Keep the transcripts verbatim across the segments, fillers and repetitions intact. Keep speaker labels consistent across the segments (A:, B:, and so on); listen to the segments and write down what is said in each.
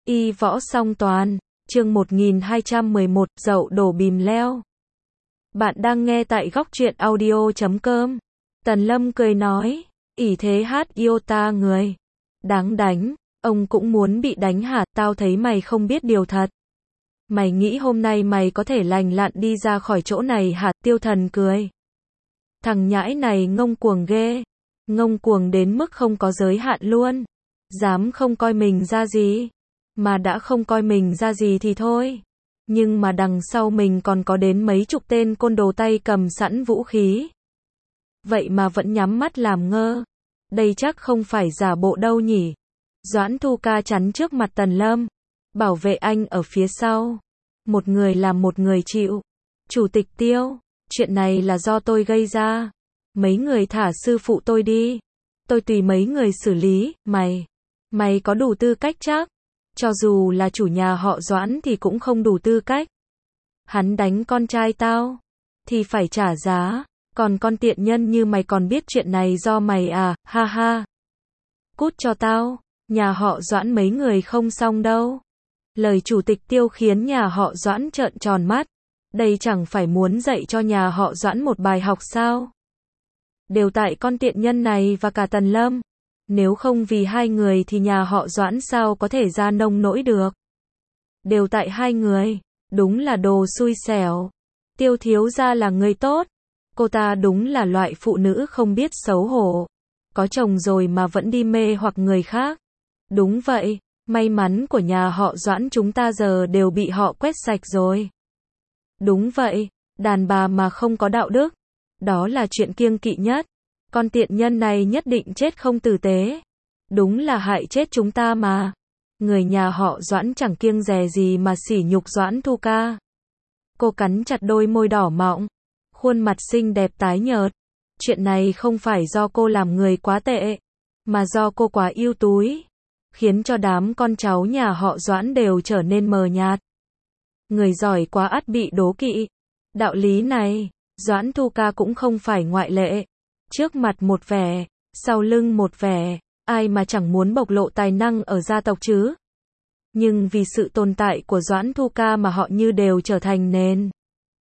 A: Y võ song toàn, chương một nghìn hai trăm mười một, dậu đổ bìm leo. Bạn đang nghe tại góc truyện audio chấm com. Tần Lâm cười nói, ỷ thế hát yêu ta người. Đáng đánh, ông cũng muốn bị đánh hả, tao thấy mày không biết điều thật. Mày nghĩ hôm nay mày có thể lành lặn đi ra khỏi chỗ này hả? Tiêu Thần cười. Thằng nhãi này ngông cuồng ghê. Ngông cuồng đến mức không có giới hạn luôn. Dám không coi mình ra gì. Mà đã không coi mình ra gì thì thôi. Nhưng mà đằng sau mình còn có đến mấy chục tên côn đồ tay cầm sẵn vũ khí. Vậy mà vẫn nhắm mắt làm ngơ. Đây chắc không phải giả bộ đâu nhỉ. Doãn Thu Ca chắn trước mặt Tần Lâm. Bảo vệ anh ở phía sau. Một người làm một người chịu. Chủ tịch Tiêu, chuyện này là do tôi gây ra. Mấy người thả sư phụ tôi đi. Tôi tùy mấy người xử lý. Mày, mày có đủ tư cách chắc? Cho dù là chủ nhà họ Doãn thì cũng không đủ tư cách. Hắn đánh con trai tao thì phải trả giá. Còn con tiện nhân như mày còn biết chuyện này do mày à? Ha ha. Cút cho tao. Nhà họ Doãn mấy người không xong đâu. Lời chủ tịch Tiêu khiến nhà họ Doãn trợn tròn mắt. Đây chẳng phải muốn dạy cho nhà họ Doãn một bài học sao? Đều tại con tiện nhân này và cả Tần Lâm. Nếu không vì hai người thì nhà họ Doãn sao có thể ra nông nỗi được. Đều tại hai người. Đúng là đồ xui xẻo. Tiêu thiếu gia là người tốt. Cô ta đúng là loại phụ nữ không biết xấu hổ. Có chồng rồi mà vẫn đi mê hoặc người khác. Đúng vậy. May mắn của nhà họ Doãn chúng ta giờ đều bị họ quét sạch rồi. Đúng vậy. Đàn bà mà không có đạo đức. Đó là chuyện kiêng kỵ nhất. Con tiện nhân này nhất định chết không tử tế. Đúng là hại chết chúng ta mà. Người nhà họ Doãn chẳng kiêng dè gì mà sỉ nhục Doãn Thu Ca. Cô cắn chặt đôi môi đỏ mọng. Khuôn mặt xinh đẹp tái nhợt. Chuyện này không phải do cô làm người quá tệ. Mà do cô quá ưu túi. Khiến cho đám con cháu nhà họ Doãn đều trở nên mờ nhạt. Người giỏi quá ắt bị đố kỵ. Đạo lý này, Doãn Thu Ca cũng không phải ngoại lệ. Trước mặt một vẻ, sau lưng một vẻ, ai mà chẳng muốn bộc lộ tài năng ở gia tộc chứ. Nhưng vì sự tồn tại của Doãn Thu Ca mà họ như đều trở thành nền.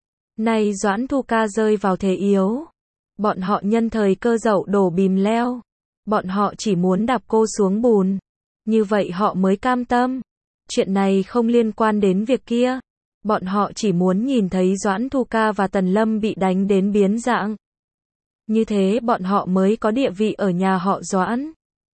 A: Nay Doãn Thu Ca rơi vào thế yếu. Bọn họ nhân thời cơ dậu đổ bìm leo. Bọn họ chỉ muốn đạp cô xuống bùn. Như vậy họ mới cam tâm. Chuyện này không liên quan đến việc kia. Bọn họ chỉ muốn nhìn thấy Doãn Thu Ca và Tần Lâm bị đánh đến biến dạng. Như thế bọn họ mới có địa vị ở nhà họ Doãn.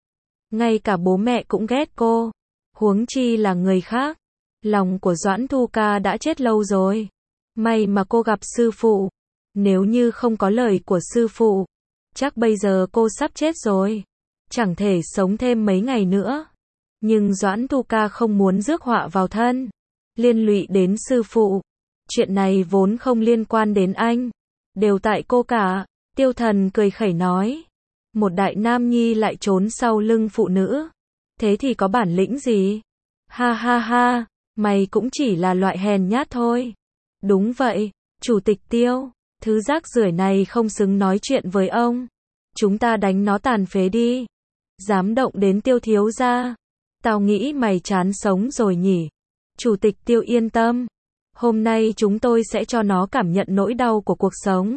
A: Ngay cả bố mẹ cũng ghét cô. Huống chi là người khác. Lòng của Doãn Thu Ca đã chết lâu rồi. May mà cô gặp sư phụ. Nếu như không có lời của sư phụ, chắc bây giờ cô sắp chết rồi. Chẳng thể sống thêm mấy ngày nữa. Nhưng Doãn Thu Ca không muốn rước họa vào thân. Liên lụy đến sư phụ. Chuyện này vốn không liên quan đến anh. Đều tại cô cả. Tiêu Thần cười khẩy nói. Một đại nam nhi lại trốn sau lưng phụ nữ. Thế thì có bản lĩnh gì? Ha ha ha, mày cũng chỉ là loại hèn nhát thôi. Đúng vậy, Chủ tịch Tiêu. Thứ rác rưởi này không xứng nói chuyện với ông. Chúng ta đánh nó tàn phế đi. Dám động đến Tiêu thiếu gia. Tao nghĩ mày chán sống rồi nhỉ. Chủ tịch Tiêu yên tâm. Hôm nay chúng tôi sẽ cho nó cảm nhận nỗi đau của cuộc sống.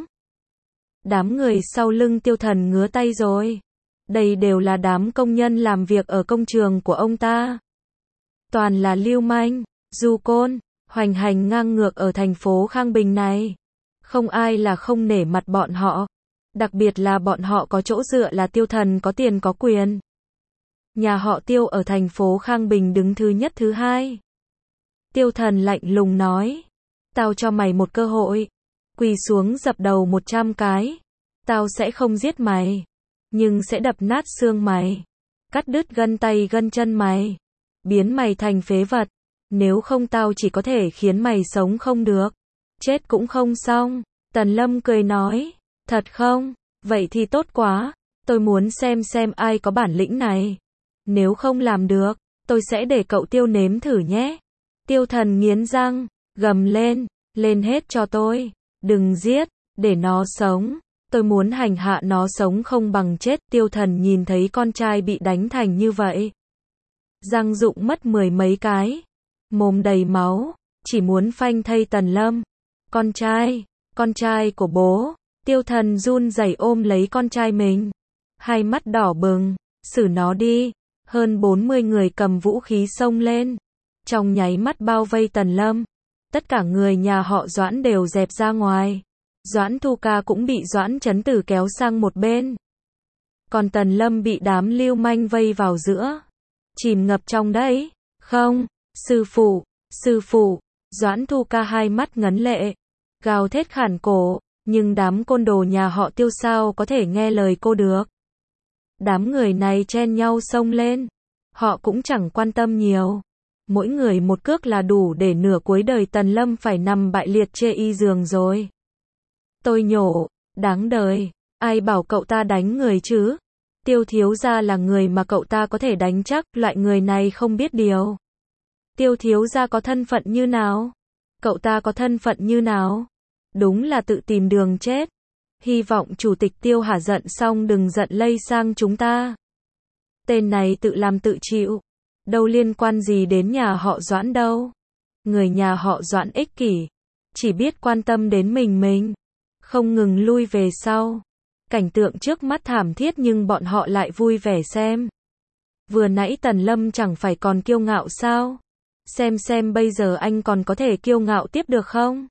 A: Đám người sau lưng Tiêu Thần ngứa tay rồi. Đây đều là đám công nhân làm việc ở công trường của ông ta. Toàn là lưu manh, du côn, hoành hành ngang ngược ở thành phố Khang Bình này. Không ai là không nể mặt bọn họ. Đặc biệt là bọn họ có chỗ dựa là Tiêu Thần có tiền có quyền. Nhà họ Tiêu ở thành phố Khang Bình đứng thứ nhất thứ hai. Tiêu Thần lạnh lùng nói. Tao cho mày một cơ hội. Quỳ xuống dập đầu một trăm cái. Tao sẽ không giết mày. Nhưng sẽ đập nát xương mày. Cắt đứt gân tay gân chân mày. Biến mày thành phế vật. Nếu không tao chỉ có thể khiến mày sống không được. Chết cũng không xong. Tần Lâm cười nói. Thật không? Vậy thì tốt quá. Tôi muốn xem xem ai có bản lĩnh này. Nếu không làm được, tôi sẽ để cậu Tiêu nếm thử nhé. Tiêu Thần nghiến răng, gầm lên. Lên hết cho tôi. Đừng giết, để nó sống. Tôi muốn hành hạ nó sống không bằng chết. Tiêu Thần nhìn thấy con trai bị đánh thành như vậy. răng rụng mất mười mấy cái, mồm đầy máu, chỉ muốn phanh thây Tần Lâm. Con trai, con trai của bố, Tiêu Thần run rẩy ôm lấy con trai mình, hai mắt đỏ bừng, xử nó đi. Hơn bốn mươi người cầm vũ khí xông lên, trong nháy mắt bao vây Tần Lâm. Tất cả người nhà họ Doãn đều dẹp ra ngoài. Doãn Thu Ca cũng bị Doãn Chấn Tử kéo sang một bên. Còn Tần Lâm bị đám lưu manh vây vào giữa, chìm ngập trong đấy. Không, sư phụ, sư phụ, Doãn Thu Ca hai mắt ngấn lệ, gào thét khản cổ, nhưng đám côn đồ nhà họ Tiêu sao có thể nghe lời cô được. Đám người này chen nhau xông lên, họ cũng chẳng quan tâm nhiều. Mỗi người một cước là đủ để nửa cuối đời Tần Lâm phải nằm bại liệt chê y giường rồi. Tôi nhổ, đáng đời, ai bảo cậu ta đánh người chứ? Tiêu thiếu gia là người mà cậu ta có thể đánh chắc, loại người này không biết điều. Tiêu thiếu gia có thân phận như nào? Cậu ta có thân phận như nào? Đúng là tự tìm đường chết. Hy vọng chủ tịch Tiêu hả giận xong đừng giận lây sang chúng ta. Tên này tự làm tự chịu, đâu liên quan gì đến nhà họ Doãn đâu. Người nhà họ Doãn ích kỷ, chỉ biết quan tâm đến mình mình, không ngừng lui về sau. Cảnh tượng trước mắt thảm thiết nhưng bọn họ lại vui vẻ xem. Vừa nãy Tần Lâm chẳng phải còn kiêu ngạo sao? Xem xem bây giờ anh còn có thể kiêu ngạo tiếp được không?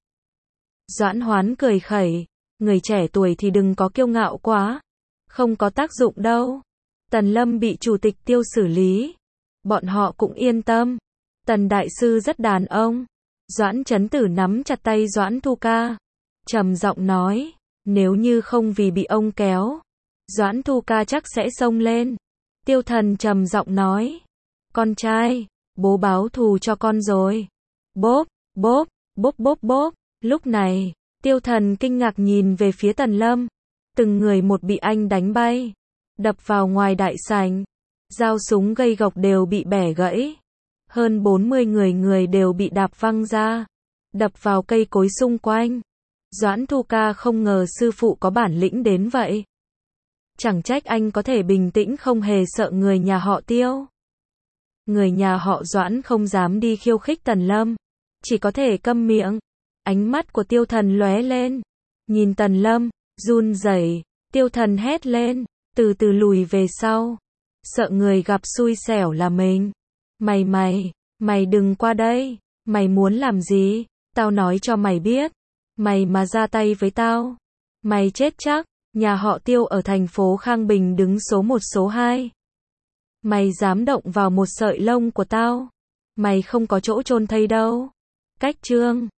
A: Doãn Hoán cười khẩy, người trẻ tuổi thì đừng có kiêu ngạo quá, không có tác dụng đâu. Tần Lâm bị chủ tịch Tiêu xử lý, bọn họ cũng yên tâm. Tần đại sư rất đàn ông. Doãn Chấn Tử nắm chặt tay Doãn Thu Ca, trầm giọng nói, nếu như không vì bị ông kéo, Doãn Thu Ca chắc sẽ xông lên. Tiêu Thần trầm giọng nói, con trai, bố báo thù cho con rồi. Bốp, bốp, bốp bốp bốp. Lúc này, Tiêu Thần kinh ngạc nhìn về phía Tần Lâm, từng người một bị anh đánh bay, đập vào ngoài đại sảnh. Dao súng gây gộc đều bị bẻ gãy. Hơn bốn mươi người người đều bị đạp văng ra, đập vào cây cối xung quanh. Doãn Thu Ca không ngờ sư phụ có bản lĩnh đến vậy. Chẳng trách anh có thể bình tĩnh không hề sợ người nhà họ Tiêu. Người nhà họ Doãn không dám đi khiêu khích Tần Lâm, chỉ có thể câm miệng. Ánh mắt của Tiêu Thần lóe lên, nhìn Tần Lâm, run rẩy. Tiêu Thần hét lên, từ từ lùi về sau, sợ người gặp xui xẻo là mình. Mày mày, mày đừng qua đây, mày muốn làm gì? Tao nói cho mày biết, mày mà ra tay với tao, mày chết chắc. Nhà họ Tiêu ở thành phố Khang Bình đứng số một số hai. Mày dám động vào một sợi lông của tao, mày không có chỗ chôn thây đâu. Cách chương